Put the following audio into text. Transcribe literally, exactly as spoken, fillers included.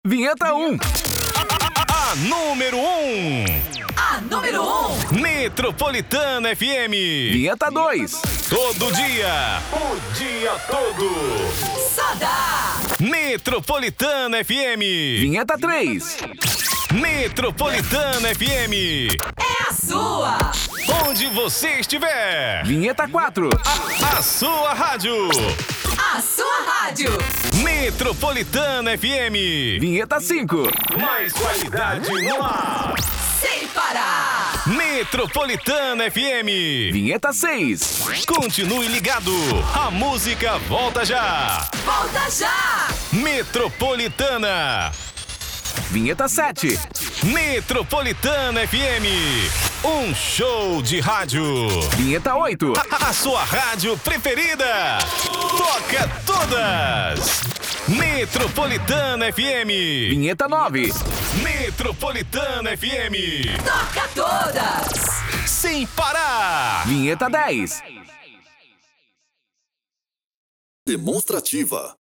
Vinheta um. A número um. A número um. Metropolitana F M. Vinheta dois. Todo dia. O dia todo. Só dá. Metropolitana F M. Vinheta três. Metropolitana F M. É a sua. Onde você estiver. Vinheta quatro. A, a sua rádio. A sua rádio. Metropolitana F M. Vinheta cinco. Mais qualidade no ar. Sem parar. Metropolitana F M. Vinheta seis. Continue ligado. A música volta já. Volta já. Metropolitana. Vinheta sete. Metropolitana F M. Um show de rádio. Vinheta oito. A, a sua rádio preferida. Toca todas. Metropolitana F M. Vinheta nove. Metropolitana F M. Toca todas. Sem parar. Vinheta dez. Demonstrativa.